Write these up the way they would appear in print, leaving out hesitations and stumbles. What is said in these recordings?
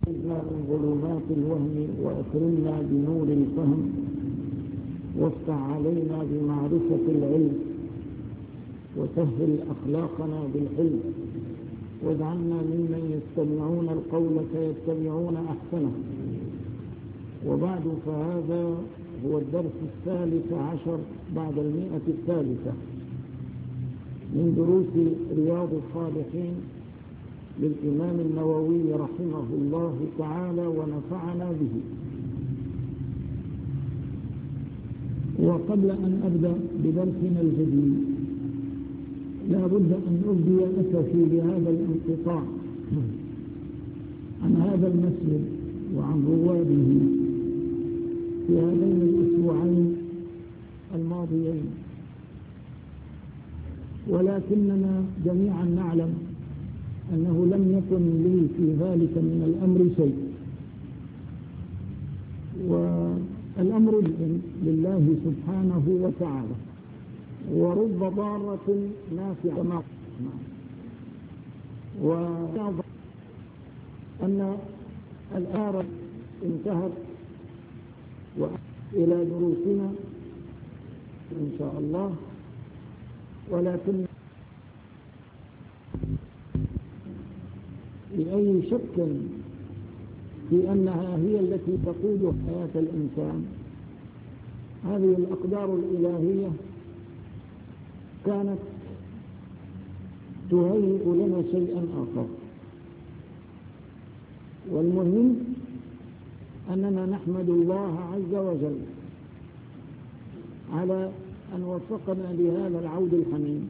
أخرجنا من ظلمات الوهم وأكرمنا بنور الفهم وافتح علينا بمعرفة العلم وسهل أخلاقنا بالحلم واجعلنا ممن يستمعون القول فيتبعون أحسنه. وبعد، فهذا هو الدرس 13 بعد 100 من دروس رياض الصالحين للإمام النووي رحمه الله تعالى ونفعنا به. وقبل أن أبدأ بدرسنا الجديد لا بد أن أبدي أسفي بهذا الانقطاع عن هذا المسجد وعن رواده في هذين الأسبوعين الماضيين، ولكننا جميعا نعلم أنه لم يكن لي في ذلك من الأمر شيء، والأمر لله سبحانه وتعالى، ورب ضارة نافعة. وأن الآرة انتهت إلى دروسنا إن شاء الله، ولكن لأي شك في أنها هي التي تقود حياة الإنسان. هذه الأقدار الإلهية كانت تهيئ لنا شيئا آخر، والمهم أننا نحمد الله عز وجل على أن وفقنا لهذا العود الحميد،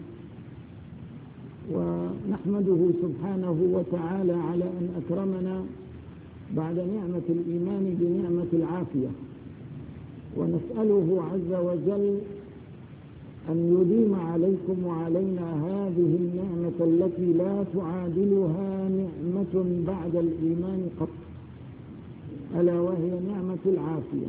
ونحمده سبحانه وتعالى على أن أكرمنا بعد نعمة الإيمان بنعمة العافية، ونسأله عز وجل أن يديم عليكم وعلينا هذه النعمة التي لا تعادلها نعمة بعد الإيمان قط، ألا وهي نعمة العافية،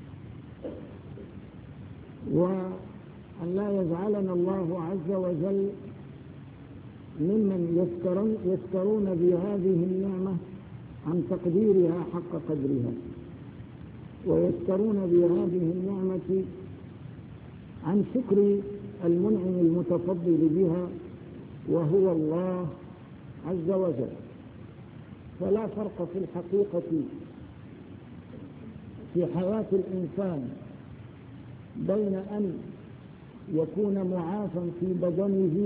وأن لا يجعلنا الله عز وجل ممن يفترون بهذه النعمة عن تقديرها حق قدرها، ويفترون بهذه النعمة عن شكر المنعم المتفضل بها وهو الله عز وجل. فلا فرق في الحقيقة في حياة الإنسان بين أن يكون معافى في بدنه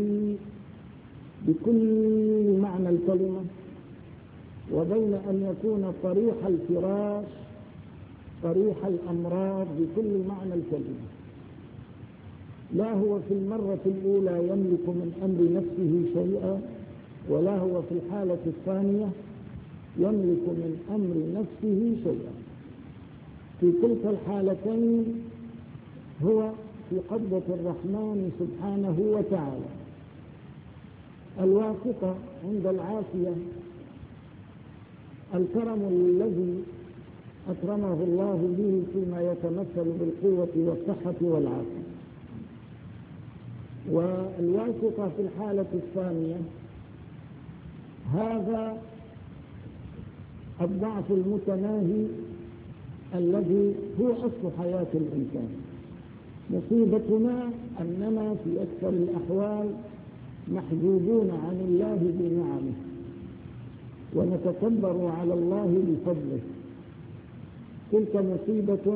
بكل معنى الكلمة، وبين أن يكون طريح الفراش طريح الأمراض بكل معنى الكلمة. لا هو في المرة الأولى يملك من أمر نفسه شيئا، ولا هو في الحالة الثانية يملك من أمر نفسه شيئا. في تلك الحالتين هو في قبضة الرحمن سبحانه وتعالى. الواثقة عند العافية الكرم الذي أكرمه الله به فيما يتمثل بالقوة والصحة والعافية، والواثقة في الحالة الثانية هذا الضعف المتناهي الذي هو أصل حياة الإنسان. مصيبتنا أننا في أكثر الأحوال محجوبون عن الله بنعمه، ونتكبر على الله بفضله. تلك مصيبة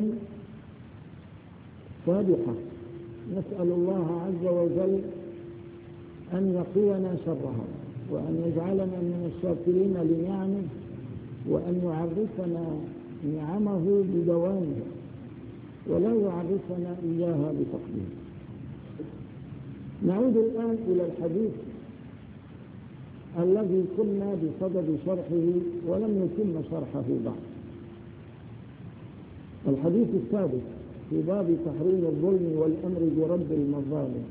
فادحة، نسأل الله عز وجل أن يقينا شرها، وأن يجعلنا من الشاكرين لنعمه، وأن يعرفنا نعمه بدوامها، ولا يعرفنا إياها بفقده. نعود الآن إلى الحديث الذي كنا بصدد شرحه ولم يتم شرحه بعد. الحديث السادس في باب تحريم الظلم والأمر برد المظالم.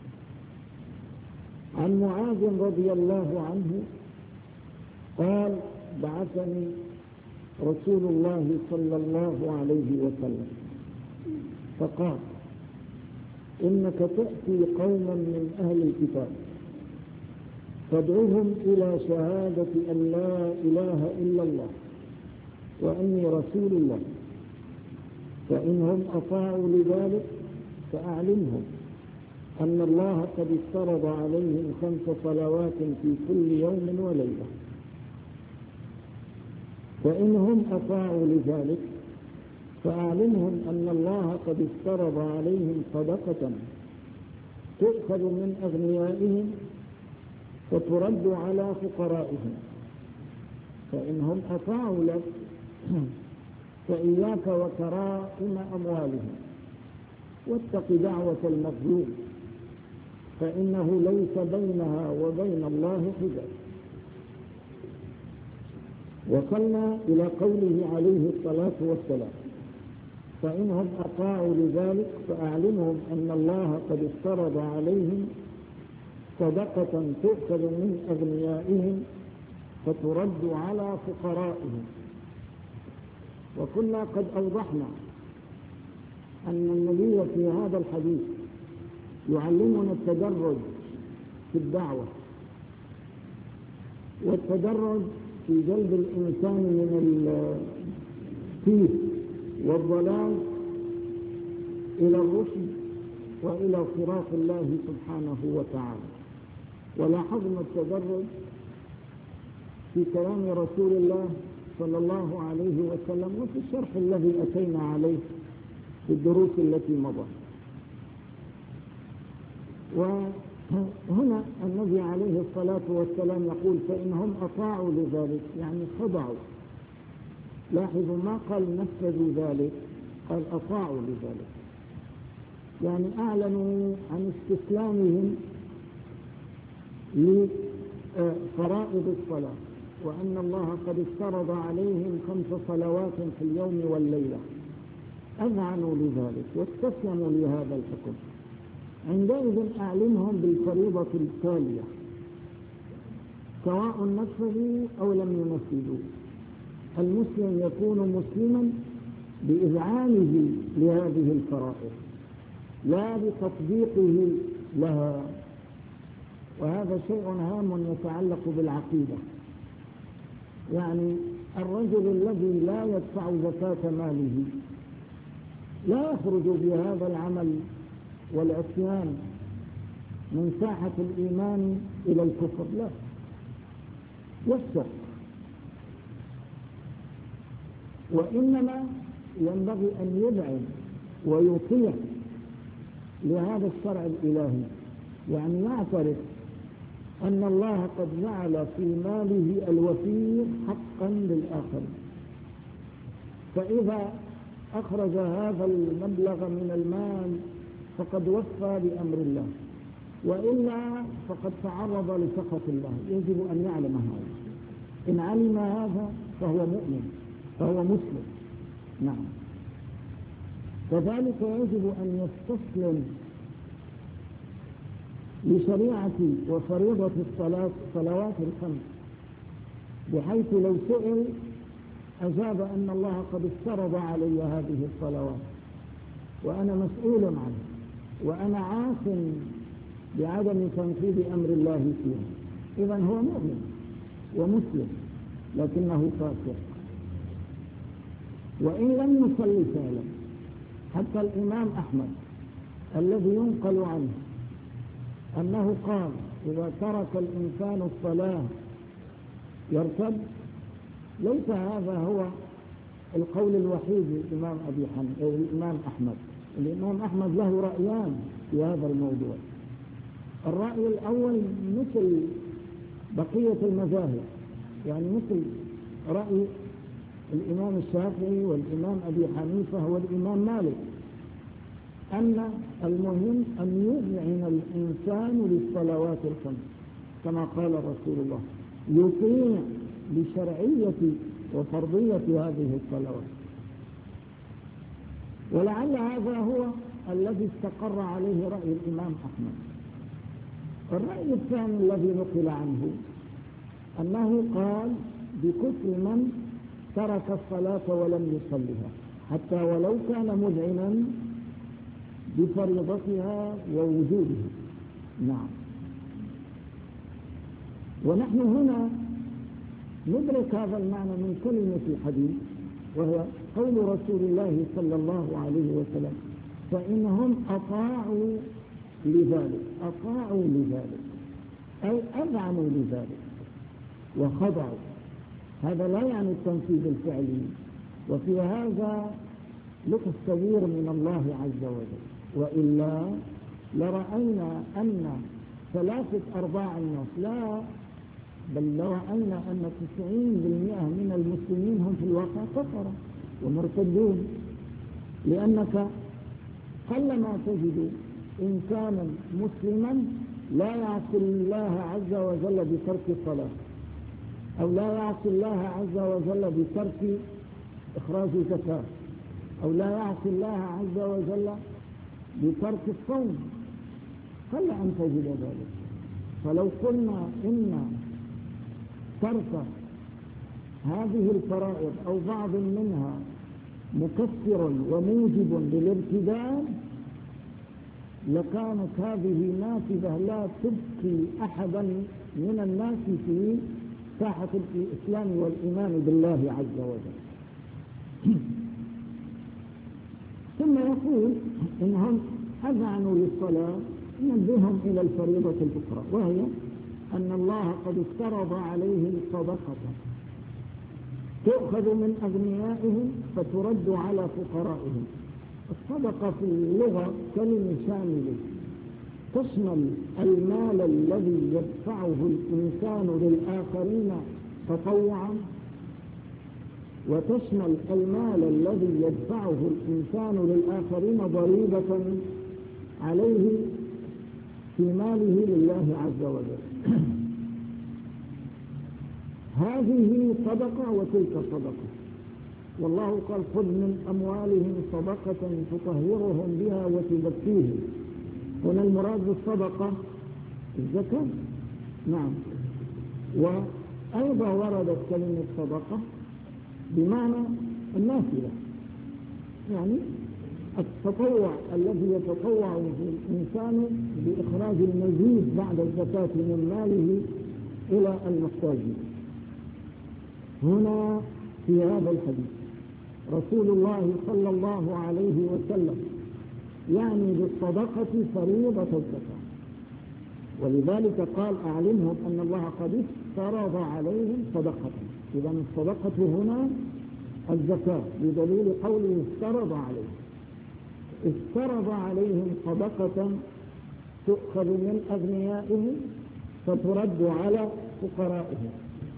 عن معاذ رضي الله عنه قال: بعثني رسول الله صلى الله عليه وسلم فقال: إنك تأتي قوما من أهل الكتاب فادعوهم إلى شهادة أن لا إله إلا الله وأني رسول الله، فإنهم أطاعوا لذلك فأعلمهم أن الله قد افترض عليهم 5 صلوات في كل يوم وليلة. فإنهم أطاعوا لذلك فأعلمهم أن الله قد افترض عليهم صدقة تؤخذ من أغنيائهم فترد على فقرائهم. فإنهم أطاعوا لك فإياك وكرائم أموالهم، واتق دعوة المظلوم فإنه ليس بينها وبين الله حجاب. وصلنا إلى قوله عليه الصلاة والسلام: فإنهم أطاعوا لذلك فأعلمهم أن الله قد افترض عليهم صدقة تؤخذ من أغنيائهم فترد على فقرائهم. وكنا قد أوضحنا أن النبي في هذا الحديث يعلمنا التدرج في الدعوة، والتدرج في جلب الإنسان من التيه والضلال إلى الرشد وإلى صراط الله سبحانه وتعالى. ولاحظنا التدرج في كلام رسول الله صلى الله عليه وسلم وفي الشرح الذي أتينا عليه في الدروس التي مضت. وهنا النبي عليه الصلاة والسلام يقول: فإنهم أطاعوا لذلك، يعني خضعوا. لاحظوا ما قال نفذوا ذلك، قال أطاعوا لذلك، يعني أعلنوا عن استسلامهم لفرائض الصلاة، وأن الله قد افترض عليهم 5 صلوات في اليوم والليلة. أذعنوا لذلك واستسلموا لهذا الحكم. عندئذ أعلمهم بالفريضة التالية سواء نفذوا أو لم ينفذوا. المسلم يكون مسلما بإذعانه لهذه الفرائض لا بتطبيقه لها، وهذا شيء هام يتعلق بالعقيدة. يعني الرجل الذي لا يدفع زكاة ماله لا يخرج بهذا العمل والعصيان من ساحة الإيمان إلى الكفر، لا، يفسق، وإنما ينبغي أن يدعم ويطيع لهذا الشرع الإلهي، يعني يعترف أن الله قد جعل في ماله الوفير حقا للآخرين، فإذا أخرج هذا المبلغ من المال فقد وفى بأمر الله، وإلا فقد تعرض لسخط الله. يجب أن يعلم هذا. إن علم هذا فهو مؤمن، فهو مسلم. نعم. كذلك يجب أن يستسلم لشريعة وفريضة الصلوات ال5، بحيث لو سئل أجاب أن الله قد افترض علي هذه الصلوات وأنا مسؤول عنه، وأنا عاص بعدم تنفيذ أمر الله فيها. إذن هو مؤمن ومسلم لكنه فاسق. وإن لم يصلي فعلا، حتى الإمام أحمد الذي ينقل عنه أنه قال: إذا ترك الإنسان الصلاة يرتد. ليس هذا هو القول الوحيد للإمام أحمد. الإمام أحمد له رأيان في هذا الموضوع. الرأي الأول مثل بقية المذاهب، يعني مثل رأي الإمام الشافعي والإمام أبي حنيفة والإمام مالك، أن المهم أن يذعن الإنسان للصلوات ال5 كما قال رسول الله، يطيع بشرعية وفرضية هذه الصلوات. ولعل هذا هو الذي استقر عليه رأي الإمام أحمد. الرأي الثاني الذي نقل عنه أنه قال بكفر من ترك الصلاة ولم يصلها، حتى ولو كان مذعنا بفريضتها ووجودها. نعم. ونحن هنا ندرك هذا المعنى من كلمة الحديث وهو قول رسول الله صلى الله عليه وسلم: فإنهم أطاعوا لذلك أي أذعنوا لذلك وخضعوا. هذا لا يعني التنفيذ الفعلي، وفي هذا لطف كبير من الله عز وجل، وإلا لرأينا أن 3/4 الناس، لا بل لرأينا أن 90% من المسلمين هم في الواقع كفرة ومرتدون، لأنك قلما تجد إنسانا مسلما لا يعصي الله عز وجل بترك الصلاة، أو لا يعصي الله عز وجل بترك إخراج الزكاة، أو لا يعصي الله عز وجل بترك الصوم، قل أن تجد ذلك. فلو قلنا إن ترك هذه الفرائض أو بعض منها مكفر وموجب للارتداد، لكانت هذه نافذة لا تبقي أحدا من الناس في ساحة الإسلام والإيمان بالله عز وجل. ثم يقول إنهم أذعنوا للصلاة، ينبههم إلى الفريضة الأخرى، وهي أن الله قد افترض عليهم صدقة تؤخذ من أغنيائهم فترد على فقرائهم. الصدقة في اللغة كلمة شاملة تشمل المال الذي يدفعه الإنسان للآخرين تطوعا، وتشمل المال الذي يدفعه الإنسان للآخرين ضريبة عليه في ماله لله عز وجل. هذه صدقة وتلك صدقة، والله قال: خذ من أموالهم صدقة تطهرهم بها وتزكيهم. هنا المراد بالصدقة الزكاة، نعم. وأيضا وردت كلمة صدقة بمعنى النافلة، يعني التطوع الذي يتطوع الإنسان بإخراج المزيد بعد الزكاة من ماله إلى المحتاجين. هنا في هذا الحديث رسول الله صلى الله عليه وسلم يعني بالصدقة فريضة الزكاة، ولذلك قال: أعلمهم أن الله قد افترض عليهم صدقة. إذا الصدقة هنا الزكاة، بدليل قوله افترض عليهم. افترض عليهم صدقة تؤخذ من أغنيائهم فترد على فقرائهم.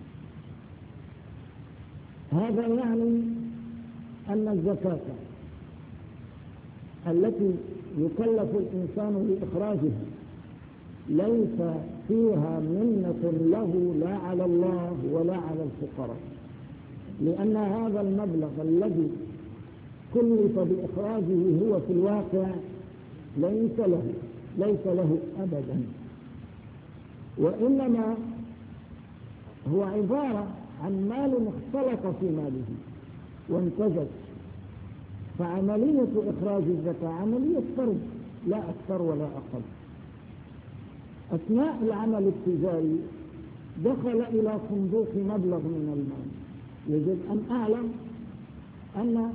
هذا يعني أن الزكاة التي يكلف الإنسان بإخراجها ليس فيها منة له لا على الله ولا على الفقراء، لأن هذا المبلغ الذي كلف بإخراجه هو في الواقع ليس له أبدا، وإنما هو عبارة عن مال اختلط في ماله وانتجت. فعملية إخراج الزكاة عملية فرض لا أكثر ولا أقل. أثناء العمل التجاري دخل إلى صندوق مبلغ من المال، يجب أن أعلم أن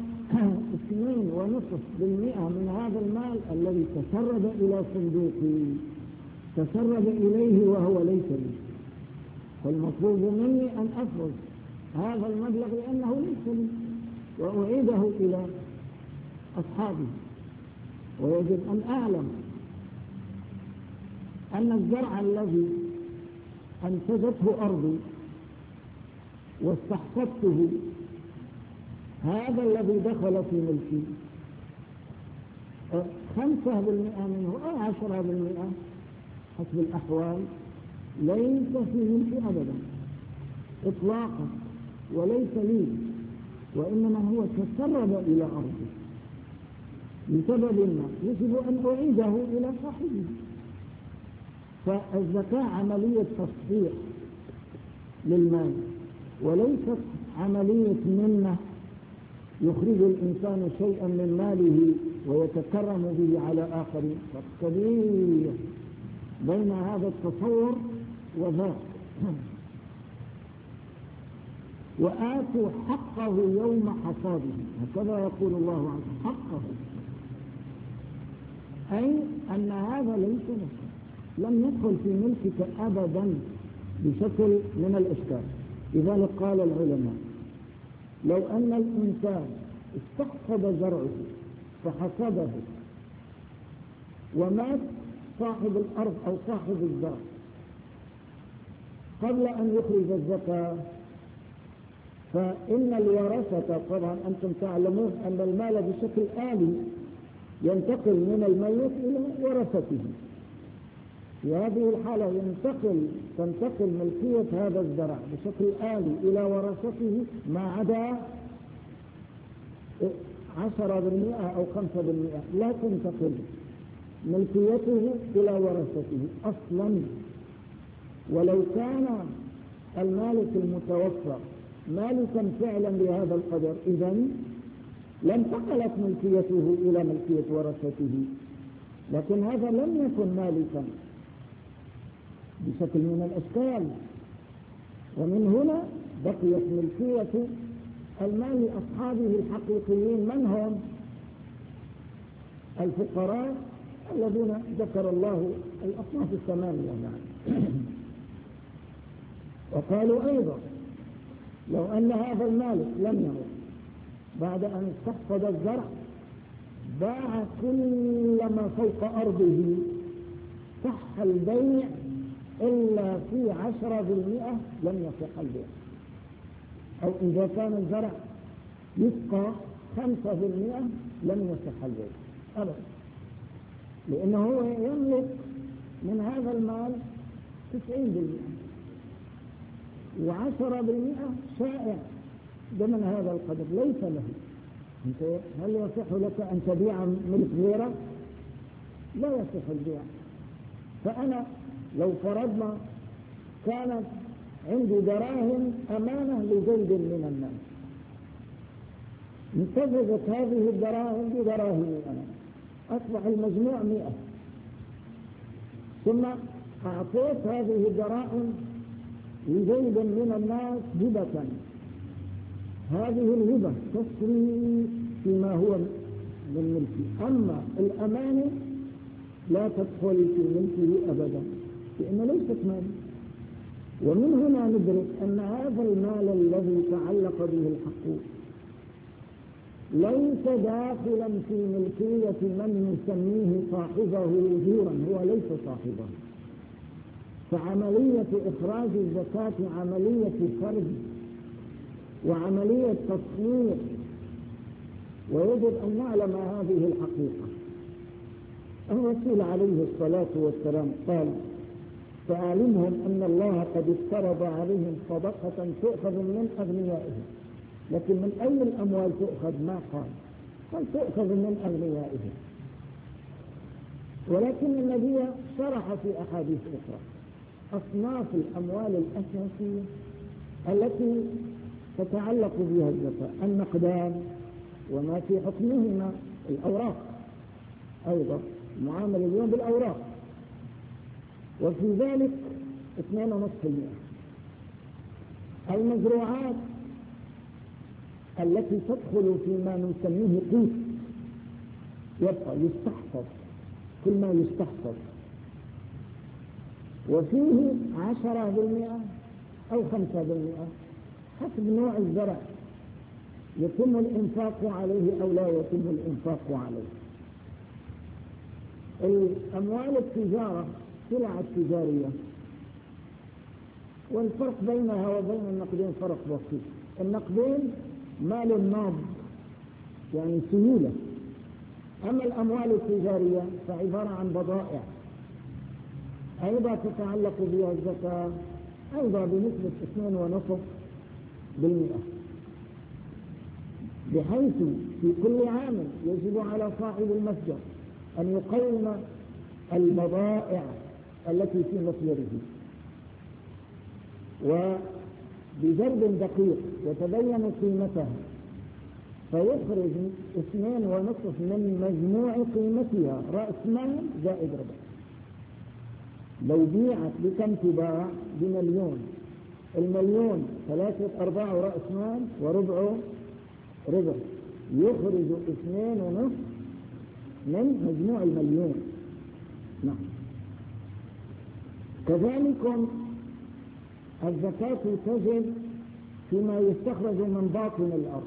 2.5% من هذا المال الذي تسرب إلى صندوقي تسرب إليه وهو ليس لي، فالمطلوب مني أن أفرض هذا المبلغ لأنه ليس لي وأعيده إلى أصحابه. ويجب أن أعلم أن الزرع الذي أنتجته أرضي واستحفظته هذا الذي دخل في ملكي 5% منه أو 10% حسب الأحوال ليس في ملكي أبدا إطلاقا وليس لي، وإنما هو تسرب إلى أرضي لسبب ما يجب أن أعيده إلى صاحبه. فالزكاة عملية تصحيح للمال وليست عملية منة يخرج الإنسان شيئا من ماله ويتكرم به على آخرين. فرق كبير بين هذا التصور وذاك. وآتوا حقه يوم حصاده، هكذا يقول الله عنه حقه، أي أن هذا ليس لك، لم يدخل في ملكك أبدا بشكل من الإشكال. لذلك قال العلماء لو أن الإنسان استحصد زرعه فحصده ومات صاحب الأرض أو صاحب الزرع قبل أن يخرج الزكاة، فإن الورثة، طبعا أنتم تعلمون أن المال بشكل آلي ينتقل من الميت إلى ورثته، في هذه الحالة تنتقل ملكية هذا الزرع بشكل آلي إلى ورثته ما عدا 10% أو 5%، لا تنتقل ملكيته إلى ورثته أصلا. ولو كان المالك المتوفى مالكا فعلا بهذا القدر إذن لانتقلت ملكيته إلى ملكية ورثته، لكن هذا لم يكن مالكا بشكل من الأشكال، ومن هنا بقيت ملكية المال لأصحابه الحقيقيين. من هم؟ الفقراء الذين ذكر الله الأصناف الثمانية يعني. وقالوا أيضا لو أن هذا المالك لم يمت بعد أن استحصد الزرع باع كل ما فوق أرضه صح البيع إلا في 10% لم يصح البيع، أو إذا كان الزرع يسقى 5% لم يصح البيع أبدا، لأنه هو يملك من هذا المال 90% و10% شائع ضمن هذا القدر ليس له. هل يصح لك أن تبيع ملك غيرك؟ لا يصح البيع. فأنا لو فرضنا كانت عندي دراهم أمانة لزيد من الناس، انتفذت هذه الدراهم بدراهمي أنا، أصبح المجموع 100، ثم أعطيت هذه الدراهم لزيد من الناس هبة، هذه الهبة تسري فيما هو من ملكي، أما الأمانة لا تدخل في ملكه أبدا لأنه ليست مال. ومن هنا ندرك أن هذا المال الذي تعلق به الحق ليس داخلا في ملكية من يسميه صاحبه وزورا، هو ليس صاحبه. فعملية إخراج الزكاة عملية فرد وعملية تصنيع، ويجب أن نعلم هذه الحقيقة. الرسول عليه الصلاة والسلام قال فأعلمهم أن الله قد افترض عليهم صدقة تؤخذ من أغنيائهم، لكن من أي الأموال تؤخذ ما قال تؤخذ من أغنيائهم. ولكن النبي شرح في أحاديث أخرى أصناف الأموال الأساسية التي تتعلق بها الزكاة، النقدان وما في حكمهما، الأوراق أيضا معامل اليوم بالأوراق، وفي ذلك 2.5%. المزروعات التي تدخل فيما نسميه قيت يبقى يستحفظ كل ما يستحفظ، وفيه 10% أو 5% حسب نوع الزرع يتم الإنفاق عليه أو لا يتم الإنفاق عليه. الأموال التجارة سلع التجارية، والفرق بينها وبين النقدين فرق بسيط. النقدين مال ناض يعني سيولة، أما الأموال التجارية فعبارة عن بضائع أيضا تتعلق بها الزكاة أيضا بنسبة 2.5%، بحيث في كل عام يجب على صاحب المتجر أن يقيم البضائع التي في متجره، وبجرد دقيق يتبين قيمتها فيخرج 2.5 من مجموع قيمتها رأس مال زائد ربح. لو بيعت بكم تباع ب1,000,000 المليون 3/4 رأس مال وربعه ربع، يخرج 2.5 من مجموع المليون. نعم. كذلك الزكاة تجب فيما يستخرج من باطن الأرض،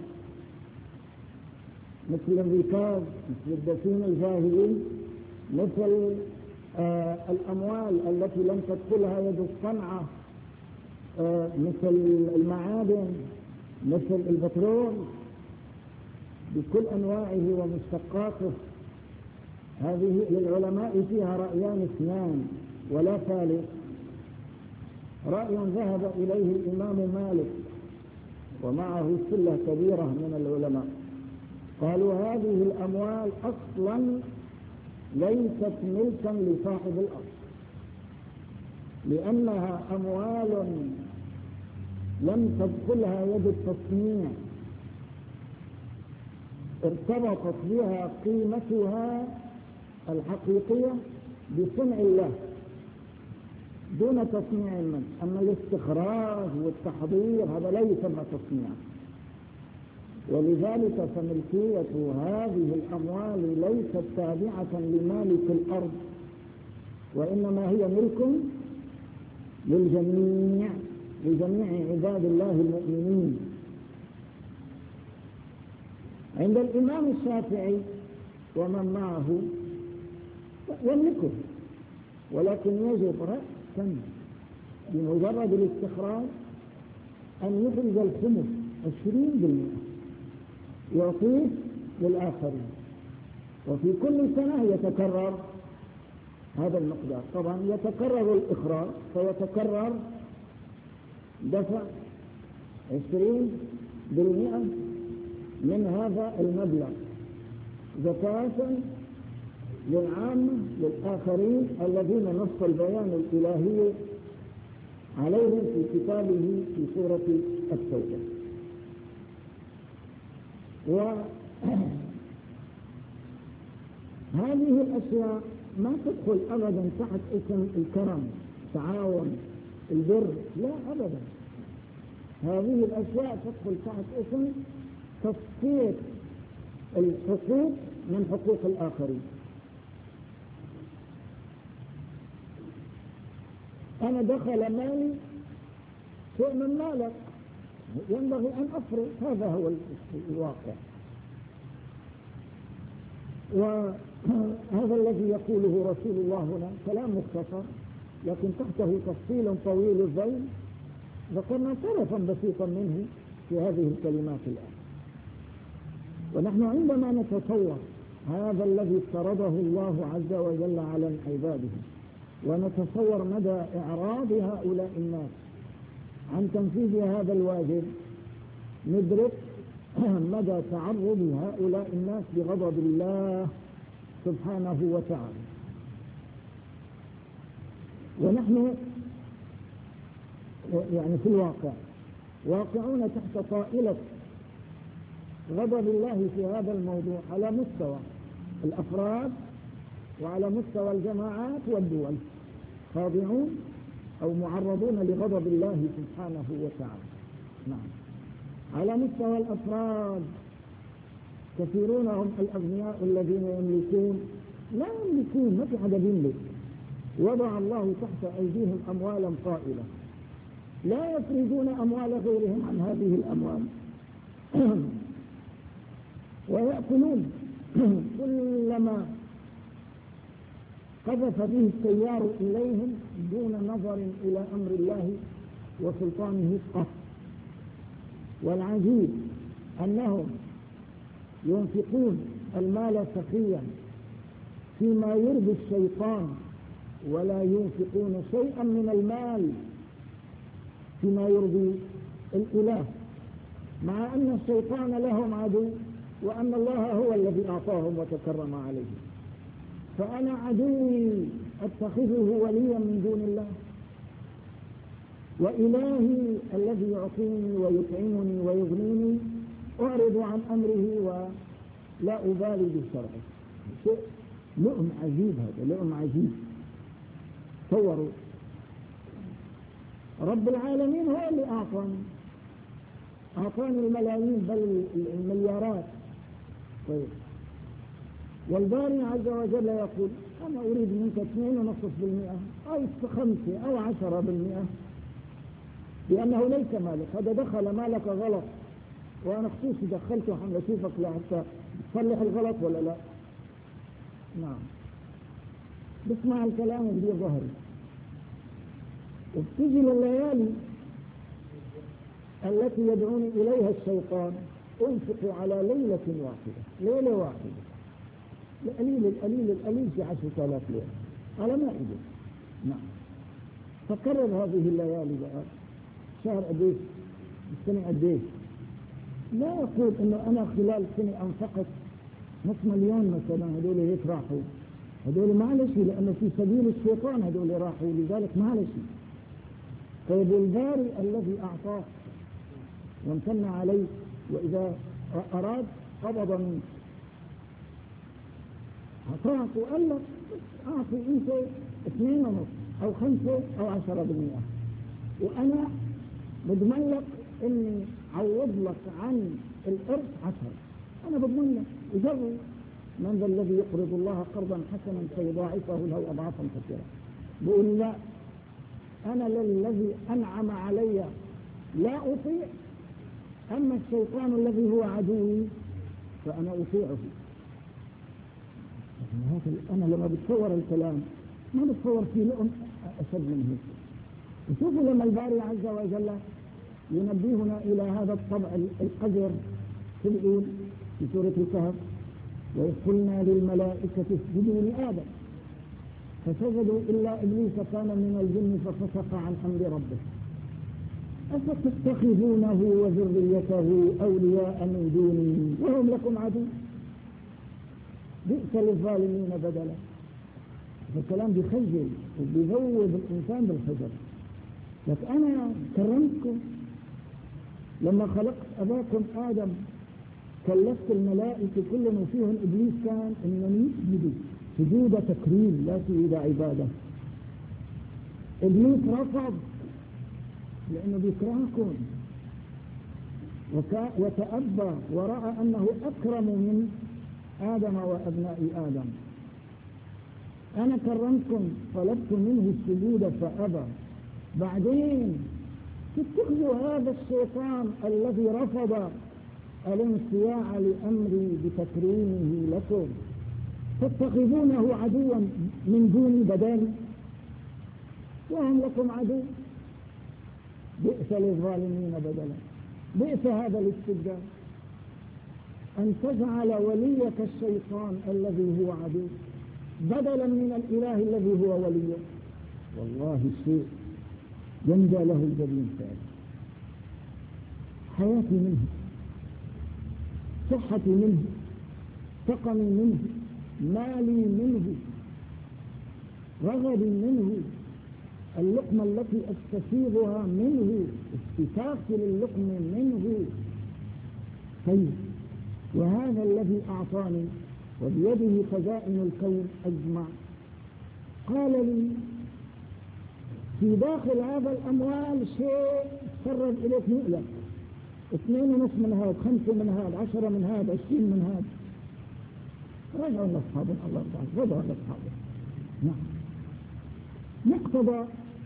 مثل الركاز، مثل الدفين الجاهلي، مثل الأموال التي لم تدخلها يد الصنعة، مثل المعادن، مثل البترول بكل أنواعه ومشتقاته. هذه للعلماء فيها رأيان اثنان ولا ثالث. رأي ذهب إليه الإمام مالك ومعه سلة كبيرة من العلماء، قالوا هذه الأموال أصلا ليست ملكا لصاحب الأرض، لأنها أموال لم تدخلها يد التصنيع، ارتبطت بها قيمتها الحقيقية بصنع الله دون تصنيع من. أما الاستخراج والتحضير هذا لا يسمى تصنيع. ولذلك فملكية هذه الأموال ليست تابعة لمالك الأرض، وإنما هي ملك للجميع، لجميع عباد الله المؤمنين. عند الإمام الشافعي ومن معه يملكه، ولكن يجب رأسا بمجرد الاستخراج أن يخرج الخمس 20% يعطيه للآخرين، وفي كل سنة يتكرر هذا المقدار. طبعا يتكرر الإخراج فيتكرر دفع 20% من هذا المبلغ زكاة للعامة للآخرين الذين نص البيان الإلهي عليهم في كتابه في سورة التوبة. وهذه الأشياء ما تدخل أبدا تحت اسم الكرم، التعاون، البر، لا أبدا. هذه الأشياء تدخل تحت اسم تصفية الحقوق من حقوق الآخرين. أنا دخل مالي شيء من مالك، ينبغي أن أفرض، هذا هو الواقع. وهذا الذي يقوله رسول الله هنا كلام مختصر لكن تحته تفصيل طويل الذيل، ذكرنا طرفا بسيطا منه في هذه الكلمات الآن. ونحن عندما نتصور هذا الذي افترضه الله عز وجل على عباده، ونتصور مدى إعراض هؤلاء الناس عن تنفيذ هذا الواجب، ندرك مدى تعرض هؤلاء الناس بغضب الله سبحانه وتعالى. ونحن يعني في الواقع واقعون تحت طائلة غضب الله في هذا الموضوع على مستوى الأفراد وعلى مستوى الجماعات والدول، خاضعون أو معرضون لغضب الله سبحانه وتعالى. نعم. على مستوى الأفراد كثيرون هم الأغنياء الذين يملكون، لا يملكون، ما في حدا يملك. وضع الله تحت أيديهم أموالا طائلة لا يفرزون أموال غيرهم عن هذه الأموال ويأكلون كلما قذف به التيار إليهم دون نظر إلى أمر الله وسلطانه قط. والعجيب أنهم ينفقون المال سخيا فيما يرضي الشيطان، ولا ينفقون شيئا من المال فيما يرضي الإله، مع أن الشيطان لهم عدو وأن الله هو الذي أعطاهم وتكرم عليهم. فأنا عدوي أتخذه وليا من دون الله، وإلهي الذي يعطيني ويطعمني ويغنيني أعرض عن أمره ولا أبالي بشرعه. شيء لؤم عجيب، هذا لؤم عجيب. تصوروا رب العالمين هو اللي أعطاني الملايين بل المليارات. طيب، والباري عز وجل يقول أنا أريد منك 2.5% أو 5 أو 10%، لأنه ليس مالك، هذا دخل مالك غلط وأنا خصوصي دخلته عشان أشوفك لحتى تصلح الغلط ولا لا. نعم، بسمع الكلام وبدي ظهري، وبتجي لليالي التي يدعوني إليها الشيطان أنفق على ليلة واحدة، ليلة واحدة، القليل في 10,000 ليلة على ما إجي. نعم، فكرر هذه الليالي بقى، شهر قديش، السنة قديش. لا أقول إنه أنا خلال سنة أنفقت نصف مليون مثلا، هدول هيك راحوا، هدول ما على شيء لأنه في سبيل الشيطان هدول راحوا، لذلك ما على شيء. طيب الباري الذي أعطاك وامتن عليك وإذا أراد قبض منك، أعطاك وقال لك أعطي أنت 2.5 أو 5 أو 10%، وأنا بضمن لك إني عوض لك عن القرض 10. أنا بضمن لك، وجرب. من ذا الذي يقرض الله قرضا حسنا فيضاعفه له أضعافا كثيرة؟ بقول لا، أنا للذي أنعم علي لا أطيع، أما الشيطان الذي هو عدوي فأنا أطيعه. أنا لما بتصور الكلام ما بتصور فيه لؤم أشد من هيك. وشوفوا لما الباري عز وجل ينبهنا إلى هذا الطبع القذر في الأول في سورة الكهف: وإذ قلنا للملائكة اسجدوا لآدم فسجدوا إلا إبليس كان من الجن ففسق عن أمر ربه أفتتخذونه وذريته أولياء من دوني وهم لكم عدو بئس للظالمين بدلا. فالكلام بيخجل وبيذوب الإنسان بالخجل. لك أنا كرمتكم لما خلقت أباكم آدم، كلفت الملائكة كلهم وفيهم إبليس كان إنهم يسجدوا سجود تكريم لا سجود عبادة. إبليس رفض لأنه بيكرهكم وتأبى ورأى أنه أكرم من آدم وأبناء آدم. أنا كرمتكم طلبت منه السجود فأبى. بعدين تتخذوا هذا الشيطان الذي رفض الانصياع لأمري بتكريمه لكم تتخذونه عدوا من دون بدل وهم لكم عدو بئس للظالمين بدلا. بئس هذا الاستبدال أن تجعل وليك الشيطان الذي هو عدو بدلا من الإله الذي هو وليه. والله شيء يندى له الجبين فعلا. حياتي منه، صحتي منه، سقمي منه، مالي منه، رغبي منه، اللقمة التي أستفيضها منه، استفاقي للقمة منه. طيب، وهذا الذي أعطاني وبيده خزائن الكون أجمع قال لي في داخل هذا الأموال شيء تسرب إليك مؤلم، 2.5 من هذا، 5 من هذا، 10 من هذا، 20 من هذا. رجعوا لأصحابه الله تعالى، رجعوا لأصحابه. نعم، مقتضى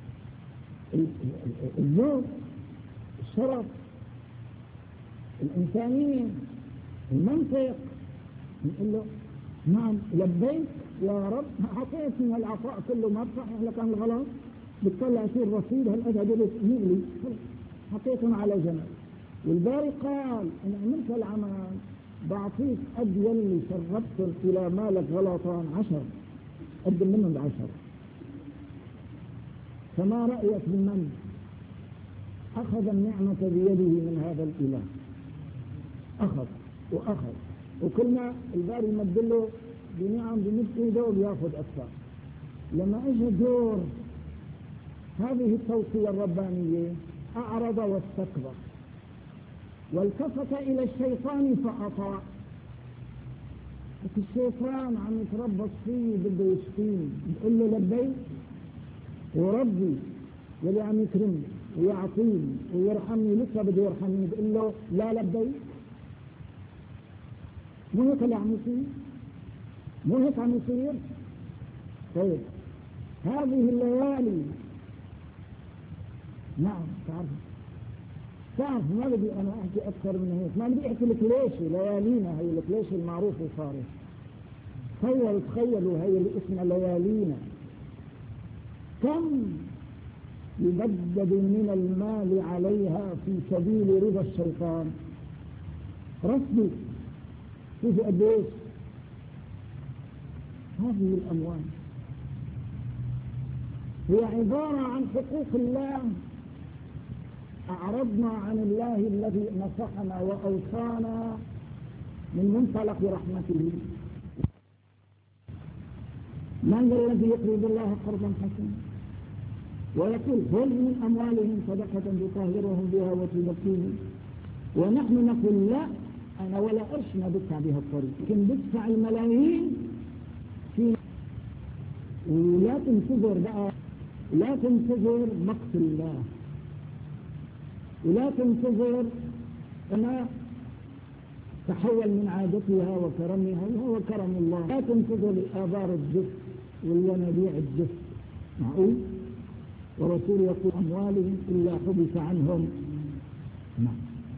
الذوق، الشرف، الإنسانية، المنطق، نقول له نعم لبيك يا رب، أعطيت من العطاء كله ما تصحح لك عن الغلط، بتطلع يصير رصيد هالأذى دول مقلي، حطيتهم على جنب. والباري قال إن عملت العمل بعطيك قد يلي شربتم إلى مالك غلطان 10 قدم منهم 10. فما رأيك بمن أخذ النعمة بيده من هذا الإله؟ أخذ وكل ما الباري يمدله بنعم بمد إيده وبياخذ أكثر. لما أجى دور هذه التوصية الربانية أعرض واستكبر والتفت إلى الشيطان فأطاع. الشيطان عم يتربص فيه بده يشفيني، بقول له لبيك وربي يلي عم يكرمني ويعطيني ويرحمني لسه بده يرحمني بقول له لا لبيك؟ مو هيك اللي عم يصير؟ مو هيك عم يصير؟ طيب هذه الليالي، نعم تعرف ما بدي أنا أحكي أكثر من هيك، ما بدي أحكي لك ليش ليالينا، هي ليش المعروفة صارت. تخيلوا هي اللي اسمها ليالينا كم يبدد من المال عليها في سبيل رضا الشيطان. رصدي شوفوا قديش هذه الأموال هي عبارة عن حقوق الله، أعرضنا عن الله الذي نصحنا وأوصانا من منطلق رحمته. من الذي يقرض الله قرضا حسنا ويقول خذ من أموالهم صدقة تطهرهم بها وتزكيهم، ونحن نقول لا، أنا ولا قرش ما بدفع بها الطريق، لكن بدفع الملايين في. ولا تنتظر بقى، لا تنتظر مقت الله، ولا تنتظر أنا تحول من عادتها وكرمها، وهو كرم الله. لا تنتظر آبار الجف والينابيع الجف، معقول؟ ورسول يقول أموالهم إلا حبس عنهم. نعم.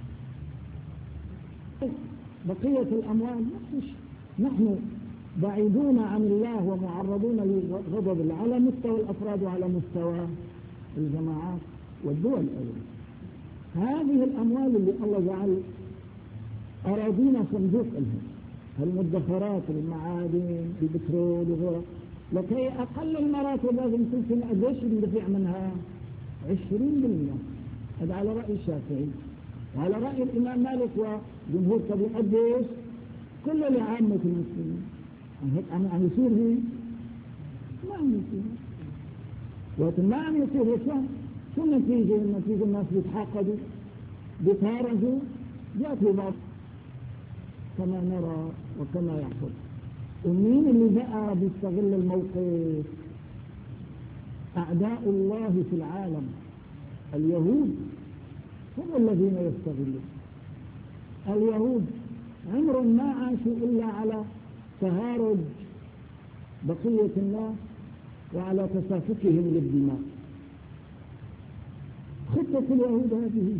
بقية الأموال نحن بعيدون عن الله ومعرضون للغضب على مستوى الأفراد وعلى مستوى الجماعات والدول أيضا. هذه الأموال اللي الله جعل أراضينا صندوق لها، المدخرات، المعادن، البترول وغيرها، لكي أقل المراتب لازم تمكن قديش ندفع منها 20%. هذا على رأي الشافعي، وعلى رأي الإمام مالك وجمهور كبير قديش كل لعامة المسلمين. هيك عم يصير هيك؟ ما عم يصير. وقت ما عم يصير هيك شو النتيجة؟ النتيجة الناس بيتحاقدوا بيتهارجوا بيأكلوا بعض كما نرى وكما يحصل. ومين اللي بقى بيستغل الموقف؟ أعداء الله في العالم، اليهود هم الذين يستغلون. اليهود عمرهم ما عاشوا إلا على تهارج بقية الناس وعلى تسافكهم للدماء. خطة اليهود هذه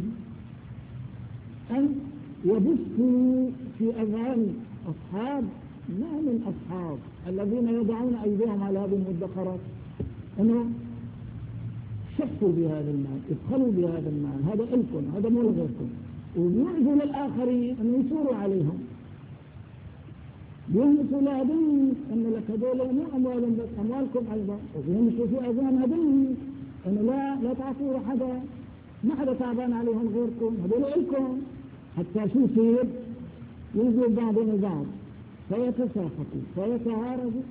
أن يبثوا في أذهان أصحاب، ما من أصحاب الذين يضعون أيديهم على هذه المدخرات، أنه شفوا بهذا المال، ادخلوا بهذا المال، هذا إلكم، هذا مو لغيركم، ويعزوا للآخرين أن يثوروا عليهم، يلمسوا لهذين أن لك هذول مو أموالهم بس أموالكم أيضا، ويلمسوا في أذهان هذين أنه لا تعطوا حدا، ما حدا تعبان عليهم غيركم، هذول إلكم، حتى شو يصير؟ ينزل بعضهم البعض فيتساقطوا فيتهارجوا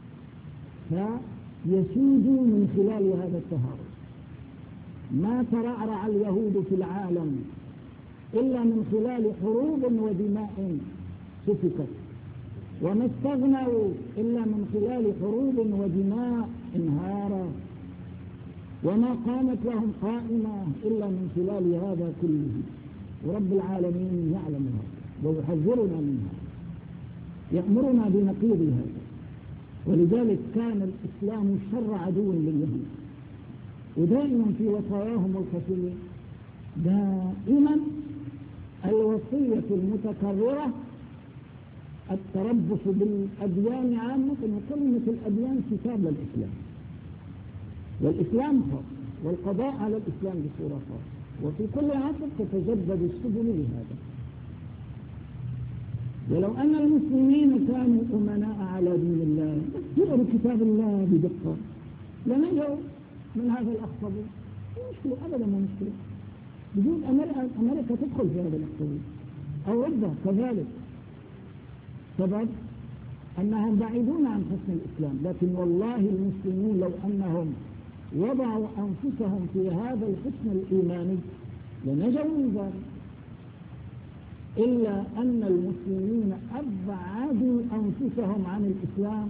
فيسودوا من خلال هذا التهارج. ما ترعرع اليهود في العالم إلا من خلال حروب ودماء سفكت، وما استغنوا إلا من خلال حروب ودماء انهارا، وما قامت لهم قائمة إلا من خلال هذا كله. ورب العالمين يعلم هذا ويحذرنا منها، يأمرنا بنقيض هذا. ولذلك كان الإسلام شر عدو لليهود، ودائما في وصاياهم الخفية دائما الوصية المتكررة التربص بالأديان عامة، وكلمة الأديان كتاب للإسلام، والإسلام خاص، والقضاء على الإسلام بصورة خاصة، وفي كل عصر تتجدد السبل لهذا. ولو أن المسلمين كانوا أمناء على دين الله يقرأوا كتاب الله بدقة لنجوا من هذا الأخطب. مشكلة أبدا ما مشكلة، بدون أمريكا تدخل في هذا الأخطب، أوروبا كذلك، سبب أنهم بعيدون عن حسن الإسلام. لكن والله المسلمون لو أنهم وضعوا أنفسهم في هذا الحسن الإيماني لنجوا من ذلك، إلا أن المسلمين أبعدوا أنفسهم عن الإسلام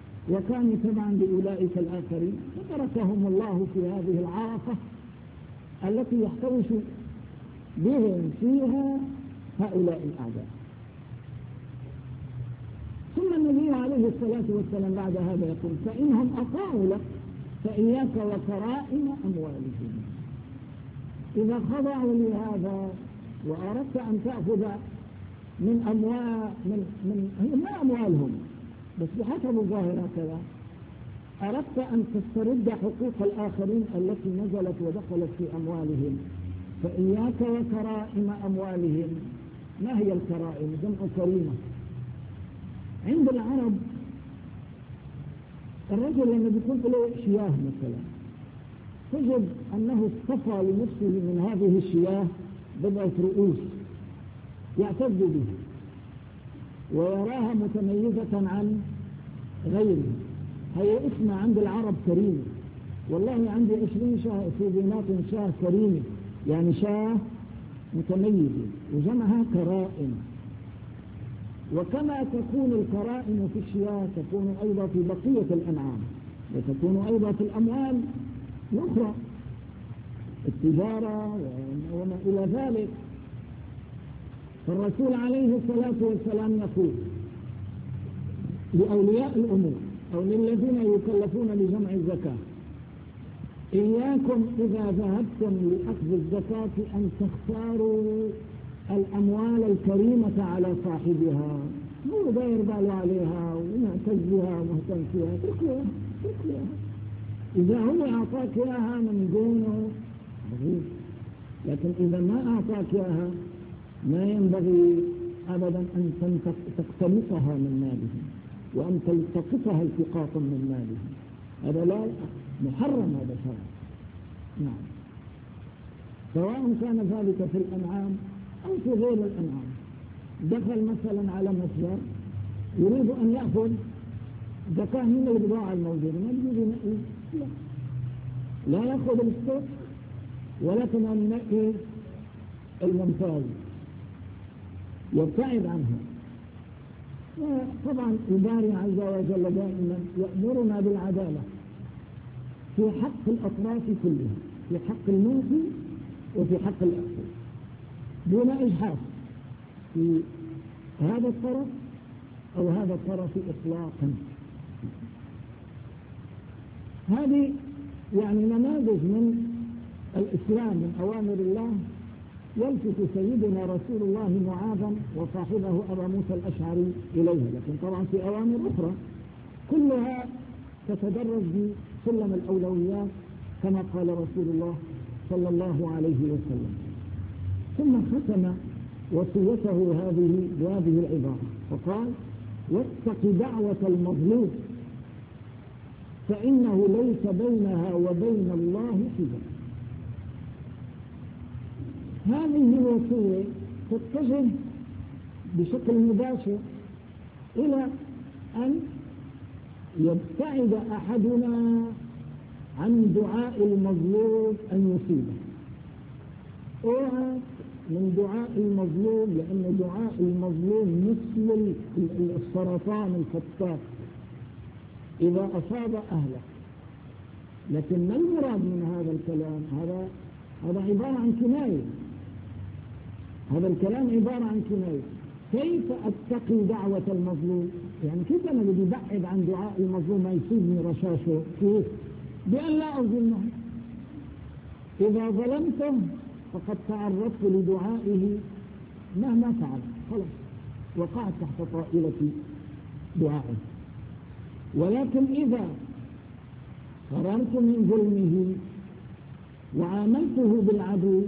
وكانوا تبعا لأولئك الآخرين، فتركهم الله في هذه العرفة التي يحتوش بهم فيها هؤلاء الأعداء. ثم النبي عليه الصلاة والسلام بعد هذا يقول: فإنهم أطاعوا لك فإياك وكرائم أموالهم. إذا خضعوا لهذا وأردت أن تأخذ من ما أموالهم، بس بحسب الظاهر هكذا، أردت أن تسترد حقوق الآخرين التي نزلت ودخلت في أموالهم، فإياك وكرائم أموالهم. ما هي الكرائم؟ جمع كريمة. عند العرب الرجل لما بيكون له شياه مثلا، تجد أنه اصطفى لنفسه من هذه الشياه بضعة رؤوس يعتد به ويراها متميزة عن غيره. هي اسمها عند العرب كريمة. والله عندي 20 شاه في بينات شاه كريمة، يعني شاه متميزة، وجمعها كرائم. وكما تكون الكرائم في الشياه تكون أيضا في بقية الأنعام، وتكون أيضا في الأموال الأخرى، التجارة وما إلى ذلك. فالرسول عليه الصلاة والسلام يقول لأولياء الأمور أو للذين يكلفون بجمع الزكاة: إياكم إذا ذهبتم لأخذ الزكاة أن تختاروا الأموال الكريمة على صاحبها، مو داير باله عليها ومعتز بها ومهتم فيها، اتركوها. إذا هو أعطاك إياها من دونه بغير، لكن إذا ما أعطاك إياها ما ينبغي أبدا أن تقتنصها من ماله وأن تلتقطها التقاطا من ماله. هذا لا محرم، هذا شرع. نعم، سواء كان ذلك في الأنعام أو في غير الأنعام. دخل مثلا على متجر يريد أن يأخذ زكاة من البضاعة الموجودة، ما يجوز ينقي، لا يأخذ الستوك ولكن أن ينقي الممتاز يبتعد عنها. طبعا الباري عز وجل دائما يأمرنا بالعدالة في حق الأطراف كلها، في حق المنفي وفي حق الأخر، دون إجحاف في هذا الطرف أو هذا الطرف إطلاقا. هذه يعني نماذج من الإسلام، من أوامر الله، يلفت سيدنا رسول الله معاذا وصاحبه أبا موسى الأشعري إليها، لكن طبعا في أوامر أخرى كلها تتدرج بسلم الأولويات كما قال رسول الله صلى الله عليه وسلم. ثم ختم وصيته بهذه العبارة فقال: واتق دعوة المظلوم فإنه ليس بينها وبين الله حجاب. هذه الوصية تتجه بشكل مباشر إلى أن يبتعد أحدنا عن دعاء المظلوم أن يصيبه. اوعى من دعاء المظلوم، لأن دعاء المظلوم مثل السرطان الفتاك إذا أصاب أهله. لكن ما المراد من هذا الكلام؟ هذا عبارة عن كناية. هذا الكلام عبارة عن كناية. كيف أتقي دعوة المظلوم؟ يعني كيف أنا بدي أبعد عن دعاء المظلوم ما يصيبني رشاشه؟ كيف؟ بأن لا أظلمه. إذا ظلمته فقد تعرضت لدعائه مهما فعل، خلاص وقعت تحت طائلة دعائه. ولكن إذا فررت من ظلمه وعاملته بالعدو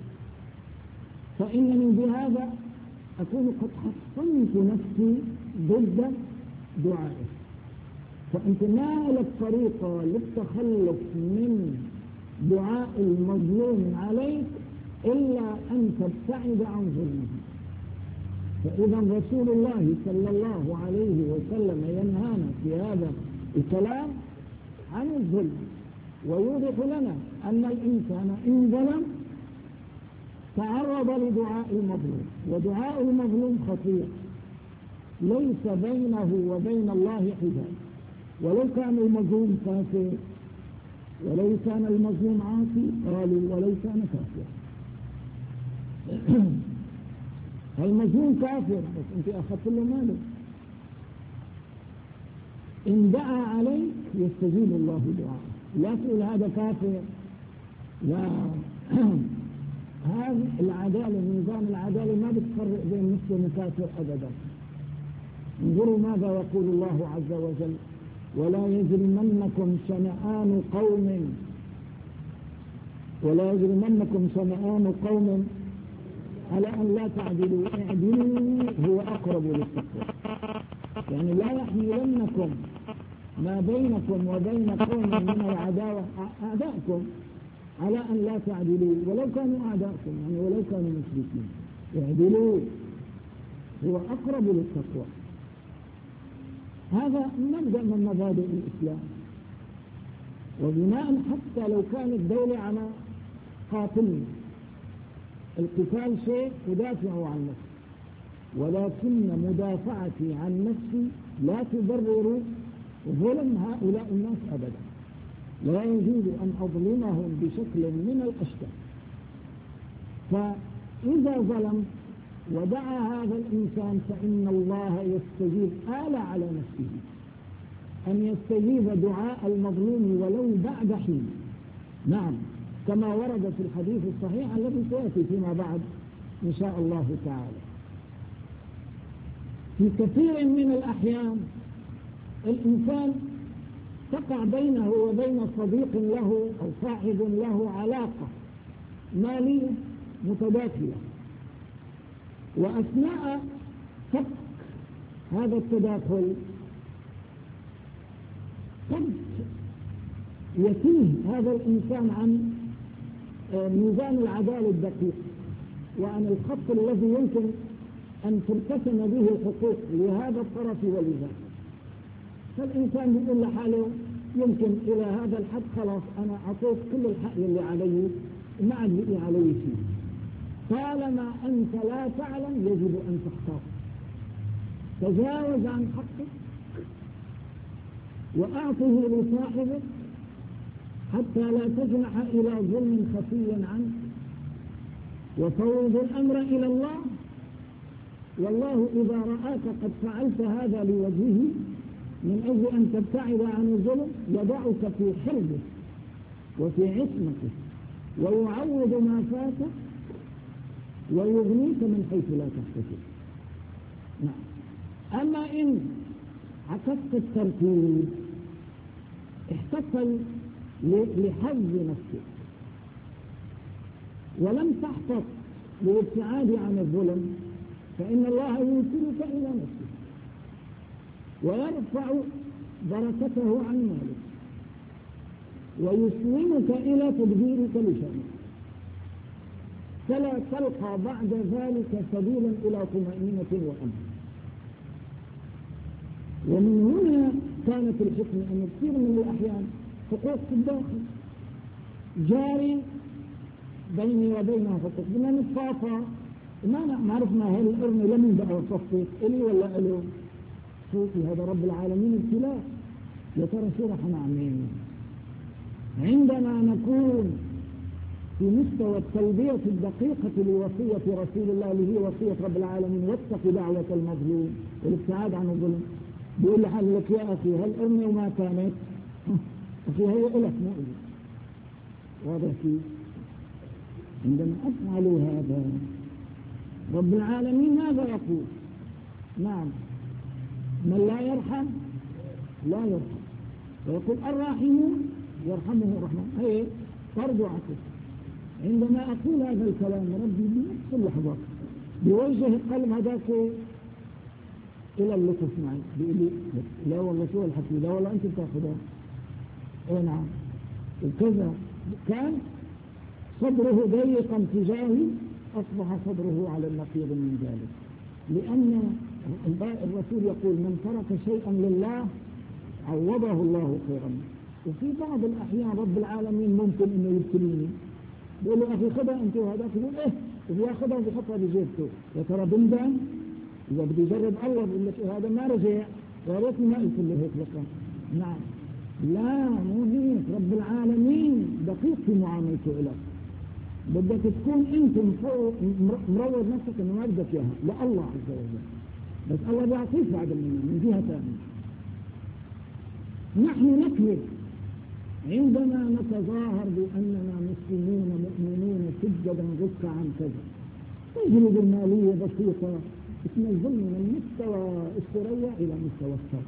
فإنني بهذا أكون قد حصنت نفسي ضد دعائه. فأنت ما لك طريقة للتخلص من دعاء المظلوم عليك إلا أن تبتعد عن ظلمه. فإذا رسول الله صلى الله عليه وسلم ينهانا في هذا الكلام عن الظلم، ويوضح لنا أن الإنسان إن ظلم تعرض لدعاء المظلوم، ودعاء المظلوم خطير ليس بينه وبين الله حجاب. ولو كان المظلوم كافر ولو كان المظلوم عاصي قالوا ولو كان كافر. المظلوم كافر بس أنت أخذت له ماله. إن دعا عليك يستجيب الله دعاءه، لا تقول هذا كافر. لا هذه العدالة، نظام العدالة ما بتفرق بين مسلم وكافر أبدا. انظروا ماذا يقول الله عز وجل: ولا يجرمنكم شنآن قوم على أن لا تعدلوا اعدلوا هو أقرب للتقوى. يعني لا يحملنكم ما بينكم وبين قوم من العداوة أعداءكم على أن لا تعدلوا ولو كانوا أعداءكم، يعني ولو كانوا مشركين. اعدلوا هو أقرب للتقوى. هذا مبدأ من مبادئ الإسلام. وبناء حتى لو كانت الدولة على قاتلني، القتال شيء أدافع عن نفسي، ولكن مدافعتي عن نفسي لا تبرر ظلم هؤلاء الناس أبدا. لا يجوز أن أظلمهم بشكل من الأشكال. فإذا ظلم ودعا هذا الإنسان فإن الله يستجيب، آل على نفسه أن يستجيب دعاء المظلوم ولو بعد حين. نعم، كما ورد في الحديث الصحيح الذي سيأتي فيما بعد إن شاء الله تعالى. في كثير من الأحيان الإنسان تقع بينه وبين صديق له أو صاحب له علاقة مالية متداخلة، وأثناء فك هذا التداخل قد يتيه هذا الإنسان عن ميزان العدالة الدقيق وعن الخط الذي يمكن أن ترتسم به الحقوق لهذا الطرف ولذاك. فالإنسان يقول لحاله يمكن إلى هذا الحد خلاص أنا أعطيت كل الحق اللي علي وما عاد بقي علي شيء. طالما أنت لا تعلم يجب أن تختار. تجاوز عن حقك وأعطه لصاحبك حتى لا تجنح إلى ظلم خفي عنك، وفوض الأمر إلى الله. والله إذا رآك قد فعلت هذا لوجهه من أجل أن تبتعد عن الظلم يضعك في حربه وفي عصمته ويعوض ما فاتك ويغنيك من حيث لا تحتسب. نعم. أما إن عكست الترتيب احتفل لحظ نفسك ولم تحتط للابتعاد عن الظلم فإن الله يوصلك إلى نفسك ويرفع بركته عن مالك ويسلمك إلى تدبيرك لشأنك، فلا تلقى بعد ذلك سبيلا إلى طمأنينة وأمن. ومن هنا كانت الحكمة أن كثير من الأحيان حقوق في الداخل جاري بيني وبينها حقوق، بدنا نتصافى ما عرفنا هل القرن لم بقى وصفت إلي ولا إله. شوفي هذا رب العالمين ابتلاء، يا ترى شو رح نعمل عندما نكون في مستوى التلبية الدقيقة لوصية رسول الله اللي هي وصية رب العالمين واتق دعوة المظلوم والابتعاد عن الظلم. بيقول لك يا أخي هل أمي وما كانت أخي هي إلك مو إلي. واضح كيف؟ عندما أفعلوا هذا رب العالمين ماذا يقول؟ نعم، من لا يرحم لا يرحم، ويقول الراحمون يرحمه الرحمن. هي فرض عكس. عندما أقول هذا الكلام ربي بنفس اللحظة بوجه القلب هذاك إلى اللطف معي، بيقول لي لا والله شو الحكي، لا والله أنت بتاخذها. إيه نعم، وكذا كان صدره ضيقا تجاهي أصبح صدره على النقيض من ذلك، لأن الرسول يقول من ترك شيئا لله عوضه الله خيرا. وفي بعض الأحيان رب العالمين ممكن إنه يبتليني، بيقول له أخي خذها أنت وهذاك، يقول إيه بياخذها وبيحطها بجيبته. يا ترى بندم إذا بده يجرب الله بيقول لك هذا ما رجع، يا ريتني ما قلت له هيك لك. نعم، لا مو هيك، رب العالمين دقيق في معاملته لك. بدك تكون انت مروض نفسك انه ما بدك اياها، لا الله عز وجل، بس الله بيعطيك بعد من جهه ثانيه. نحن نكذب عندما نتظاهر باننا مسلمون مؤمنون سجدا ركعا كذا. تجربة المالية بسيطة تنزل من مستوى الثريا إلى مستوى الصرف.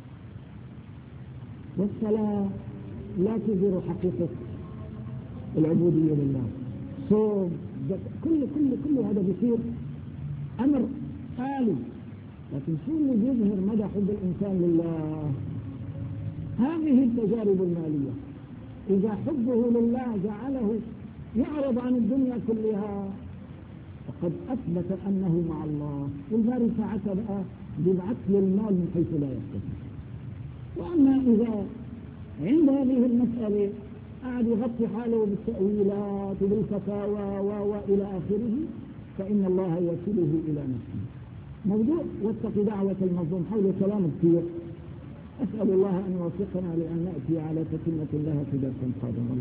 والصلاة لا تظهر حقيقة العبودية لله. صوم كل هذا بيصير أمر آلي، لكن شو اللي بيظهر مدى حب الإنسان لله؟ هذه التجارب المالية. إذا حبه لله جعله يعرض عن الدنيا كلها فقد أثبت أنه مع الله، والباري ساعتها بقى بيبعث له المال من حيث لا يحتسب. وأما إذا عند هذه المسألة قاعد يغطي حاله بالتأويلات وبالفتاوى وإلى آخره، فإن الله يصله إلى نفسه. موضوع واتق دعوة المظلوم حول كلام كثير. أسأل الله أن يوفقنا لأن نأتي على تتمة لها في درس قادم.